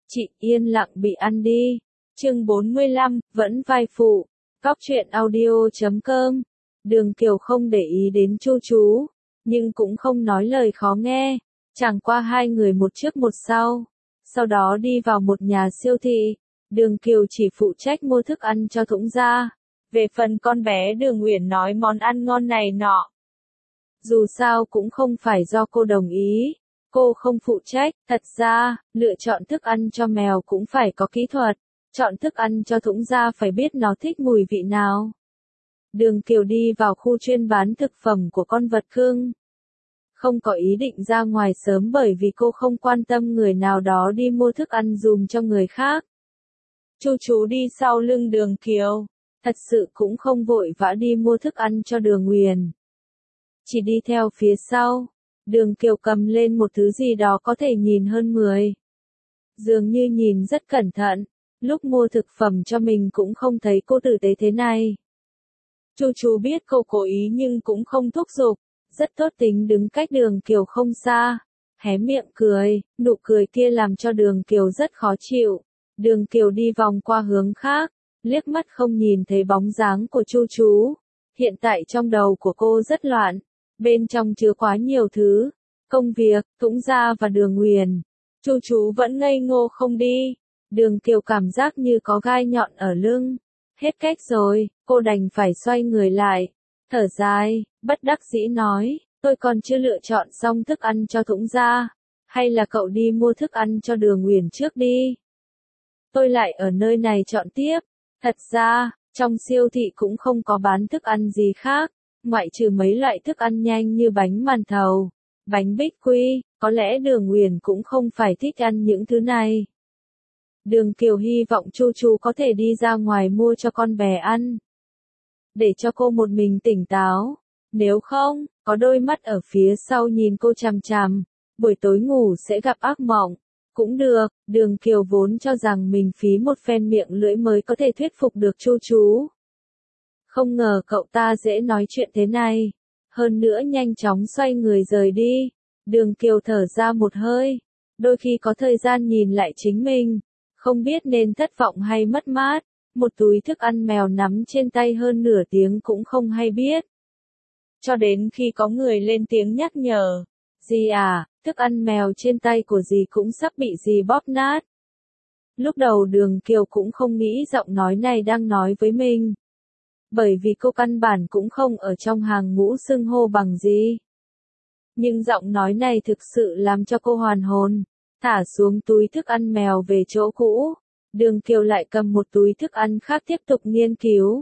Chị yên lặng bị ăn đi. Chương 45, vẫn vai phụ. Góc truyện audio.com. Đường Kiều không để ý đến Chu chú, nhưng cũng không nói lời khó nghe. Chẳng qua hai người một trước một sau. Sau đó đi vào một nhà siêu thị. Đường Kiều chỉ phụ trách mua thức ăn cho Thũng gia. Về phần con bé Đường Uyển nói món ăn ngon này nọ. Dù sao cũng không phải do cô đồng ý. Cô không phụ trách, thật ra, lựa chọn thức ăn cho mèo cũng phải có kỹ thuật. Chọn thức ăn cho Thũng gia phải biết nó thích mùi vị nào. Đường Kiều đi vào khu chuyên bán thực phẩm của con vật cưng. Không có ý định ra ngoài sớm bởi vì cô không quan tâm người nào đó đi mua thức ăn dùm cho người khác. Chu chú đi sau lưng Đường Kiều, thật sự cũng không vội vã đi mua thức ăn cho Đường Uyển. Chỉ đi theo phía sau. Đường Kiều cầm lên một thứ gì đó có thể nhìn hơn 10. Dường như nhìn rất cẩn thận, lúc mua thực phẩm cho mình cũng không thấy cô tử tế thế này. Chu chú biết cô cố ý nhưng cũng không thúc giục, rất tốt tính đứng cách Đường Kiều không xa, hé miệng cười, nụ cười kia làm cho Đường Kiều rất khó chịu. Đường Kiều đi vòng qua hướng khác, liếc mắt không nhìn thấy bóng dáng của Chu chú. Hiện tại trong đầu của cô rất loạn. Bên trong chứa quá nhiều thứ, công việc, Thũng gia và Đường Uyển. Chu chú vẫn ngây ngô không đi. Đường Kiều cảm giác như có gai nhọn ở lưng. Hết cách rồi, cô đành phải xoay người lại. Thở dài, bất đắc dĩ nói, tôi còn chưa lựa chọn xong thức ăn cho Thũng gia. Hay là cậu đi mua thức ăn cho Đường Uyển trước đi. Tôi lại ở nơi này chọn tiếp. Thật ra, trong siêu thị cũng không có bán thức ăn gì khác. Ngoại trừ mấy loại thức ăn nhanh như bánh màn thầu, bánh bích quy, có lẽ Đường Uyển cũng không phải thích ăn những thứ này. Đường Kiều hy vọng Chu chú có thể đi ra ngoài mua cho con bé ăn. Để cho cô một mình tỉnh táo. Nếu không, có đôi mắt ở phía sau nhìn cô chằm chằm, buổi tối ngủ sẽ gặp ác mộng. Cũng được, Đường Kiều vốn cho rằng mình phí một phen miệng lưỡi mới có thể thuyết phục được Chu chú. Không ngờ cậu ta dễ nói chuyện thế này. Hơn nữa nhanh chóng xoay người rời đi. Đường Kiều thở ra một hơi. Đôi khi có thời gian nhìn lại chính mình. Không biết nên thất vọng hay mất mát. Một túi thức ăn mèo nắm trên tay hơn nửa tiếng cũng không hay biết. Cho đến khi có người lên tiếng nhắc nhở. Dì à, thức ăn mèo trên tay của dì cũng sắp bị dì bóp nát. Lúc đầu Đường Kiều cũng không nghĩ giọng nói này đang nói với mình. Bởi vì cô căn bản cũng không ở trong hàng ngũ xưng hô bằng gì. Nhưng giọng nói này thực sự làm cho cô hoàn hồn. Thả xuống túi thức ăn mèo về chỗ cũ. Đường Kiều lại cầm một túi thức ăn khác tiếp tục nghiên cứu.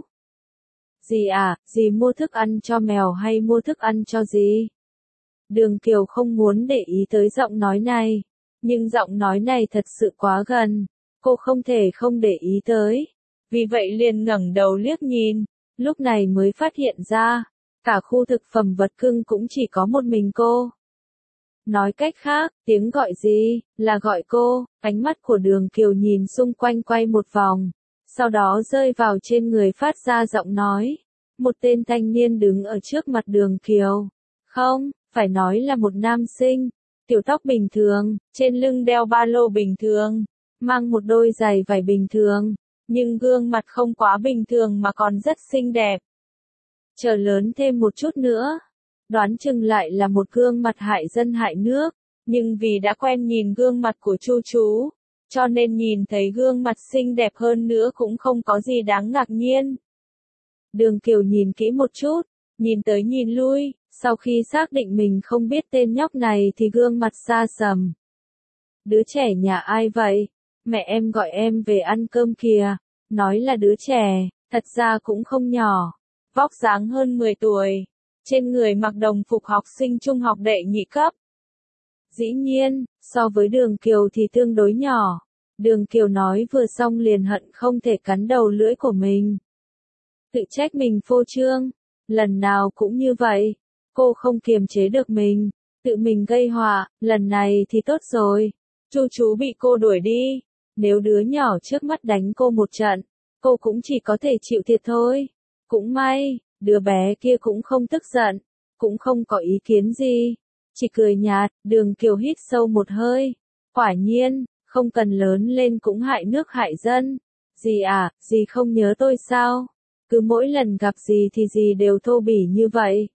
Dì à, dì mua thức ăn cho mèo hay mua thức ăn cho dì? Đường Kiều không muốn để ý tới giọng nói này. Nhưng giọng nói này thật sự quá gần. Cô không thể không để ý tới. Vì vậy liền ngẩng đầu liếc nhìn. Lúc này mới phát hiện ra, cả khu thực phẩm vật cưng cũng chỉ có một mình cô. Nói cách khác, tiếng gọi gì, là gọi cô. Ánh mắt của Đường Kiều nhìn xung quanh quay một vòng, sau đó rơi vào trên người phát ra giọng nói. Một tên thanh niên đứng ở trước mặt Đường Kiều. Không, phải nói là một nam sinh. Tiểu tóc bình thường, trên lưng đeo ba lô bình thường, mang một đôi giày vải bình thường. Nhưng gương mặt không quá bình thường mà còn rất xinh đẹp. Chờ lớn thêm một chút nữa, đoán chừng lại là một gương mặt hại dân hại nước, nhưng vì đã quen nhìn gương mặt của Chu chú, cho nên nhìn thấy gương mặt xinh đẹp hơn nữa cũng không có gì đáng ngạc nhiên. Đường Kiều nhìn kỹ một chút, nhìn tới nhìn lui, sau khi xác định mình không biết tên nhóc này thì gương mặt xa sầm. Đứa trẻ nhà ai vậy? Mẹ em gọi em về ăn cơm kìa. Nói là đứa trẻ, thật ra cũng không nhỏ. Vóc dáng hơn 10 tuổi. Trên người mặc đồng phục học sinh trung học đệ nhị cấp. Dĩ nhiên, so với Đường Kiều thì tương đối nhỏ. Đường Kiều nói vừa xong liền hận không thể cắn đầu lưỡi của mình. Tự trách mình phô trương. Lần nào cũng như vậy. Cô không kiềm chế được mình. Tự mình gây họa, lần này thì tốt rồi. Chu chú bị cô đuổi đi. Nếu đứa nhỏ trước mắt đánh cô một trận, cô cũng chỉ có thể chịu thiệt thôi. Cũng may, đứa bé kia cũng không tức giận, cũng không có ý kiến gì, chỉ cười nhạt. Đường Kiều hít sâu một hơi. Quả nhiên, không cần lớn lên cũng hại nước hại dân. Dì à, dì không nhớ tôi sao? Cứ mỗi lần gặp dì thì dì đều thô bỉ như vậy.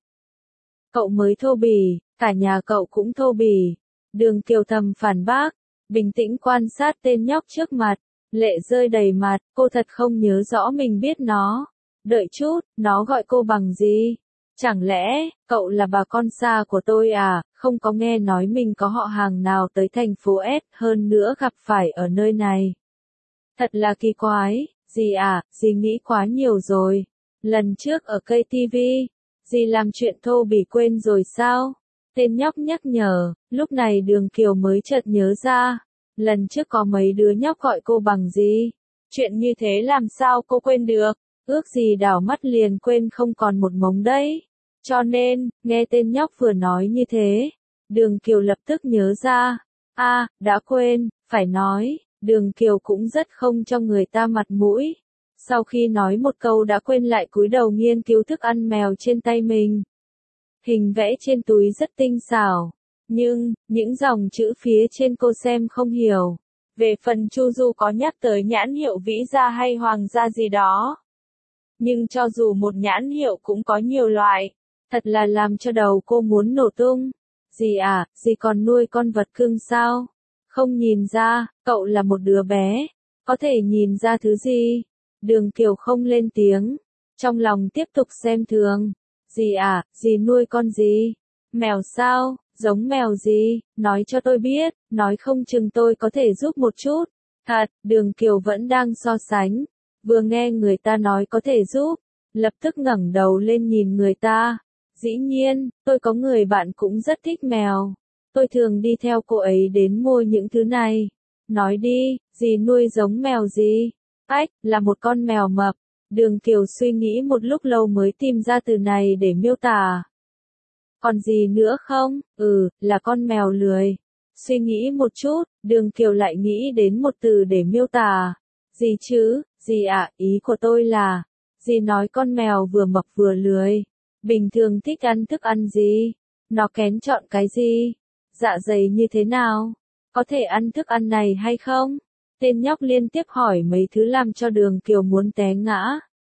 Cậu mới thô bỉ, cả nhà cậu cũng thô bỉ. Đường Kiều thầm phản bác, bình tĩnh quan sát tên nhóc trước mặt, lệ rơi đầy mặt, cô thật không nhớ rõ mình biết nó. Đợi chút, nó gọi cô bằng gì? Chẳng lẽ, cậu là bà con xa của tôi à, không có nghe nói mình có họ hàng nào tới thành phố S, hơn nữa gặp phải ở nơi này. Thật là kỳ quái, dì à, dì nghĩ quá nhiều rồi. Lần trước ở cây TV, dì làm chuyện thô bỉ quên rồi sao? Tên nhóc nhắc nhở, lúc này Đường Kiều mới chợt nhớ ra. Lần trước có mấy đứa nhóc gọi cô bằng gì? Chuyện như thế làm sao cô quên được? Ước gì đảo mắt liền quên không còn một mống đấy. Cho nên, nghe tên nhóc vừa nói như thế, Đường Kiều lập tức nhớ ra. Đã quên, phải nói, Đường Kiều cũng rất không cho người ta mặt mũi. Sau khi nói một câu đã quên lại cúi đầu nghiên cứu thức ăn mèo trên tay mình. Hình vẽ trên túi rất tinh xảo, nhưng, những dòng chữ phía trên cô xem không hiểu. Về phần Chu Du có nhắc tới nhãn hiệu Vĩ Gia hay Hoàng Gia gì đó. Nhưng cho dù một nhãn hiệu cũng có nhiều loại, thật là làm cho đầu cô muốn nổ tung. Dì à, dì còn nuôi con vật cưng sao? Không nhìn ra, cậu là một đứa bé, có thể nhìn ra thứ gì? Đường Kiều không lên tiếng, trong lòng tiếp tục xem thường. Dì à, dì nuôi con gì? Mèo sao? Giống mèo gì? Nói cho tôi biết, nói không chừng tôi có thể giúp một chút. Thật, Đường Kiều vẫn đang so sánh. Vừa nghe người ta nói có thể giúp, lập tức ngẩng đầu lên nhìn người ta. Dĩ nhiên, tôi có người bạn cũng rất thích mèo. Tôi thường đi theo cô ấy đến mua những thứ này. Nói đi, dì nuôi giống mèo gì? Ách, là một con mèo mập. Đường Kiều suy nghĩ một lúc lâu mới tìm ra từ này để miêu tả. Còn gì nữa không? Là con mèo lười. Suy nghĩ một chút, Đường Kiều lại nghĩ đến một từ để miêu tả. Gì chứ, dì ạ, ý của tôi là, dì nói con mèo vừa mập vừa lười. Bình thường thích ăn thức ăn gì? Nó kén chọn cái gì? Dạ dày như thế nào? Có thể ăn thức ăn này hay không? Tên nhóc liên tiếp hỏi mấy thứ làm cho Đường Kiều muốn té ngã.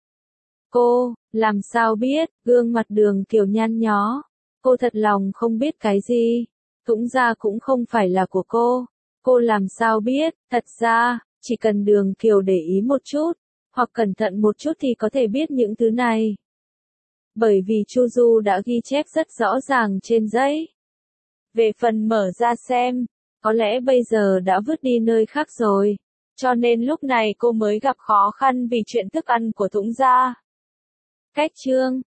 Cô, làm sao biết? Gương mặt Đường Kiều nhăn nhó. Cô thật lòng không biết cái gì. Cũng ra cũng không phải là của cô. Cô làm sao biết? Thật ra, chỉ cần Đường Kiều để ý một chút, hoặc cẩn thận một chút thì có thể biết những thứ này. Bởi vì Chu Du đã ghi chép rất rõ ràng trên giấy. Về phần mở ra xem, có lẽ bây giờ đã vứt đi nơi khác rồi. Cho nên lúc này cô mới gặp khó khăn vì chuyện thức ăn của Thũng gia. Cách chương